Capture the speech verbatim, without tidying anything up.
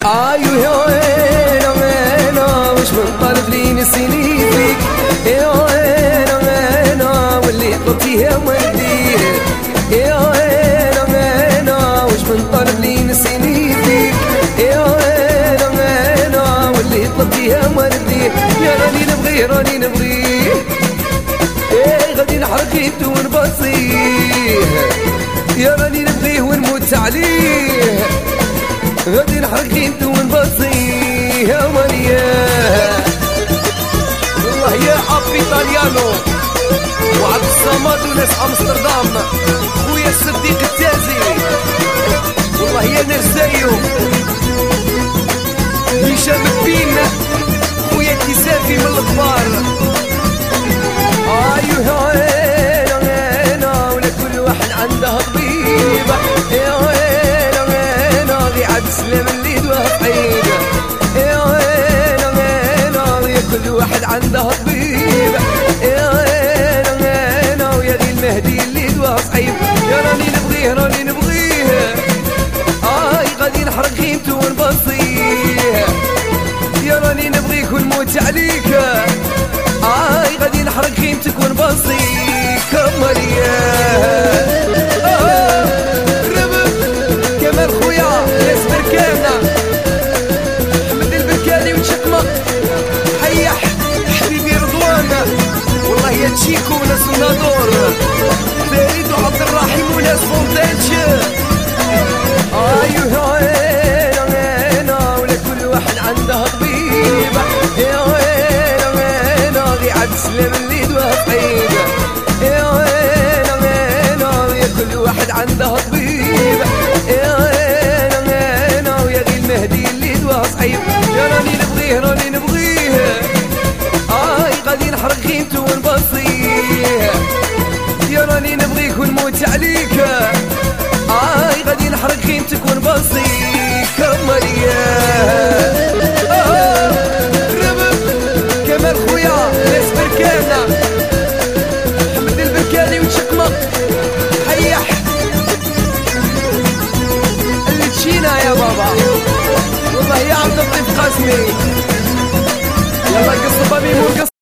ايوه يا وين وينا وش من طلب لي نسيني فيك يا وين وينا واللي طلبتيه وديه يا وين وينا وش من طلب لي نسيني فيك يا وين وينا واللي طلبتيه وديه يا راني نبغيه راني نبغيه ايه غادي نحرقيت ونبصيه يا راني نبغيه ونموت عليه غادي نحرقيت ونبصيه يا مريم والله يا ابي طاليانو وعبد الصمد وناس امستردام خويا الصديق التازي والله يا ناس زيو هشام الدين خويا كيسافي من الكبار ايوه وين وين ولا كل واحد عنده طبيبه يا وين وين غي عاد سلام الليد وهطيبه يا وين وين ويا كل واحد عنده طبيبه يا وين وين ويا غي المهدي الليد وصعيب يا راني نبغيه راني نبغيه اي غادي نحرق خيمته ونبصيه يا راني نبغيك ونموت عليك اي غادي نحرق خيمتك ونبصيك مريم ربب كمال خويا ناس بركانة حمد البركاني وتشكمق حيح حبيبي رضوان والله يا تشيكو وناس الناظور فريد وعبد الرحيم وناس فونتانش ايوه وين وين ولا كل واحد عنده طبيبه يا وين وين غي عاد سلام الليد وهطيبه يا وين وين ويا كل واحد عنده طبيبه يا وين وين ويا غي المهدي الليد وصعيب يا راني نبغيه راني نبغيه اي غادي نحرق خيمته ونبصيه يا راني نبغيك ونموت عليك اي غادي نحرق خيمتك ونبصيك مريم ربب كمال خويا ناس بركانة حمد البركاني وتشكمق حيح اللي تشينا يا بابا والله يا عبد اللطيف قاسمي يلا قص بابي مو قص